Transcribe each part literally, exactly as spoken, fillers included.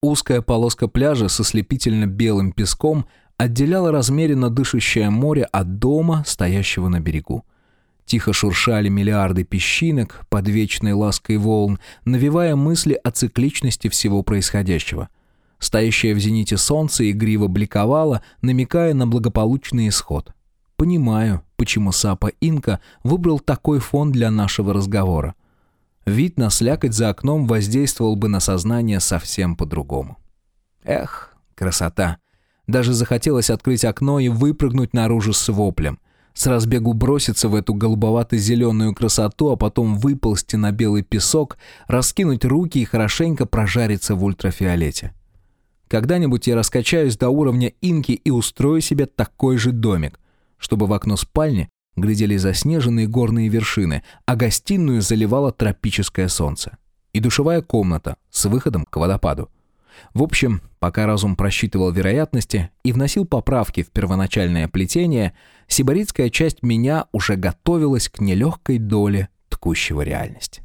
Узкая полоска пляжа со слепительно-белым песком отделяла размеренно дышащее море от дома, стоящего на берегу. Тихо шуршали миллиарды песчинок под вечной лаской волн, навевая мысли о цикличности всего происходящего. Стоящее в зените солнце игриво бликовало, намекая на благополучный исход. Понимаю, почему Сапа Инка выбрал такой фон для нашего разговора. Вид на слякоть за окном воздействовал бы на сознание совсем по-другому. Эх, красота! Даже захотелось открыть окно и выпрыгнуть наружу с воплем. С разбегу броситься в эту голубовато-зеленую красоту, а потом выползти на белый песок, раскинуть руки и хорошенько прожариться в ультрафиолете. Когда-нибудь я раскачаюсь до уровня инки и устрою себе такой же домик, чтобы в окно спальни глядели заснеженные горные вершины, а гостиную заливало тропическое солнце. И душевая комната с выходом к водопаду. В общем, пока разум просчитывал вероятности и вносил поправки в первоначальное плетение, сибаритская часть меня уже готовилась к нелегкой доле ткущего реальность.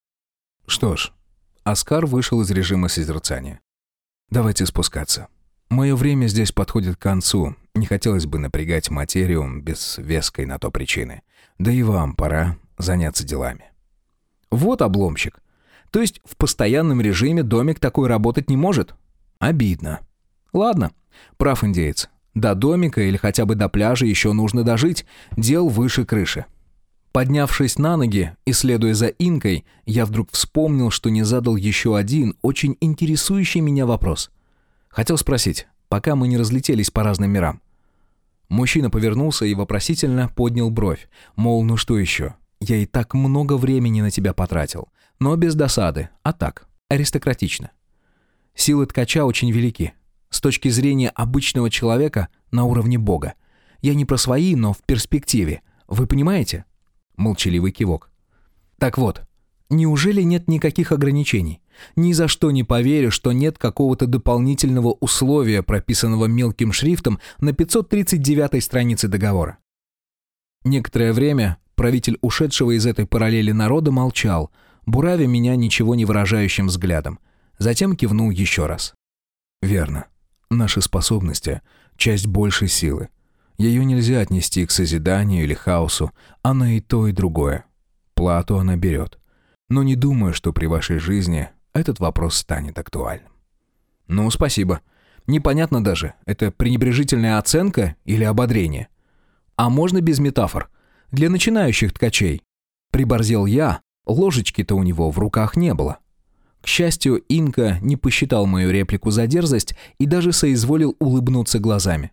Что ж, Оскар вышел из режима созерцания. Давайте спускаться. Мое время здесь подходит к концу. Не хотелось бы напрягать материю без веской на то причины. Да и вам пора заняться делами. Вот обломщик. То есть в постоянном режиме домик такой работать не может? Обидно. Ладно, прав индеец. До домика или хотя бы до пляжа еще нужно дожить, дел выше крыши. Поднявшись на ноги и следуя за инкой, я вдруг вспомнил, что не задал еще один, очень интересующий меня вопрос. Хотел спросить, пока мы не разлетелись по разным мирам. Мужчина повернулся и вопросительно поднял бровь, мол, ну что еще? Я и так много времени на тебя потратил. Но без досады, а так, аристократично. Силы ткача очень велики. С точки зрения обычного человека на уровне бога. Я не про свои, но в перспективе. Вы понимаете? Молчаливый кивок. Так вот, неужели нет никаких ограничений? Ни за что не поверю, что нет какого-то дополнительного условия, прописанного мелким шрифтом на пятьсот тридцать девятой странице договора. Некоторое время правитель ушедшего из этой параллели народа молчал, буравя меня ничего не выражающим взглядом. Затем кивнул еще раз. Верно. Наши способности — часть большей силы. Ее нельзя отнести к созиданию или хаосу, она и то, и другое. Плату она берет. Но не думаю, что при вашей жизни этот вопрос станет актуальным. Ну, спасибо. Непонятно даже, это пренебрежительная оценка или ободрение? А можно без метафор? Для начинающих ткачей. Приборзел я, ложечки-то у него в руках не было. К счастью, инка не посчитал мою реплику за дерзость и даже соизволил улыбнуться глазами.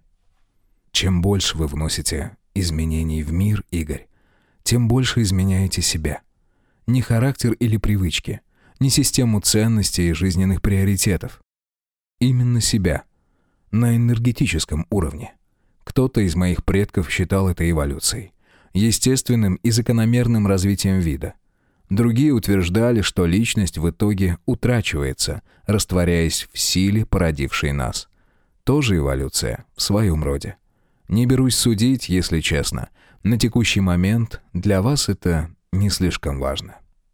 Чем больше вы вносите изменений в мир, Игорь, тем больше изменяете себя. Не характер или привычки, не систему ценностей и жизненных приоритетов. Именно себя. На энергетическом уровне. Кто-то из моих предков считал это эволюцией, естественным и закономерным развитием вида. Другие утверждали, что личность в итоге утрачивается, растворяясь в силе, породившей нас. Тоже эволюция в своем роде. Не берусь судить, если честно. На текущий момент для вас это не слишком важно.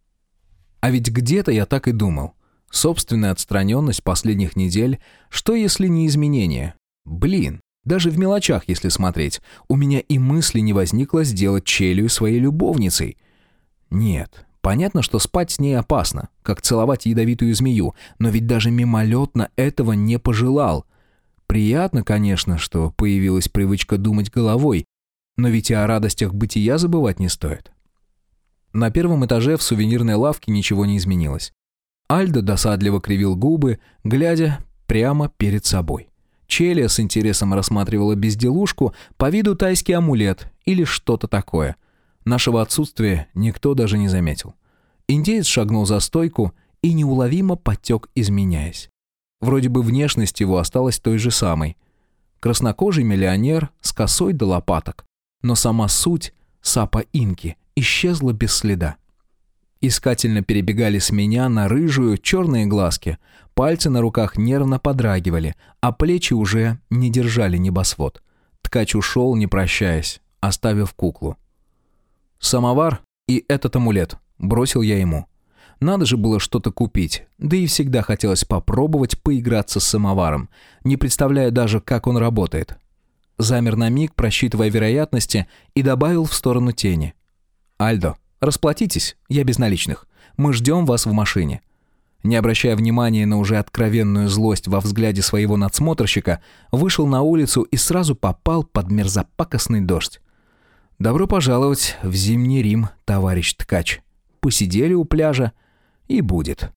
А ведь где-то я так и думал. Собственная отстраненность последних недель, что если не изменение? Блин, даже в мелочах, если смотреть, у меня и мысли не возникло сделать Челию своей любовницей. Нет, понятно, что спать с ней опасно, как целовать ядовитую змею, но ведь даже мимолетно этого не пожелал. Приятно, конечно, что появилась привычка думать головой, но ведь и о радостях бытия забывать не стоит. На первом этаже в сувенирной лавке ничего не изменилось. Альдо досадливо кривил губы, глядя прямо перед собой. Челия с интересом рассматривала безделушку, по виду тайский амулет или что-то такое. Нашего отсутствия никто даже не заметил. Индеец шагнул за стойку и неуловимо потек, изменяясь. Вроде бы внешность его осталась той же самой. Краснокожий миллионер с косой до лопаток. Но сама суть Сапа Инки исчезла без следа. Искательно перебегали с меня на рыжую черные глазки. Пальцы на руках нервно подрагивали, а плечи уже не держали небосвод. Ткач ушел, не прощаясь, оставив куклу. «Самовар и этот амулет», — бросил я ему. Надо же было что-то купить, да и всегда хотелось попробовать поиграться с самоваром, не представляя даже, как он работает. Замер на миг, просчитывая вероятности, и добавил в сторону тени. «Альдо, расплатитесь, я без наличных. Мы ждем вас в машине». Не обращая внимания на уже откровенную злость во взгляде своего надсмотрщика, вышел на улицу и сразу попал под мерзопакостный дождь. «Добро пожаловать в Зимний Рим, товарищ ткач. Посидели у пляжа, и будет».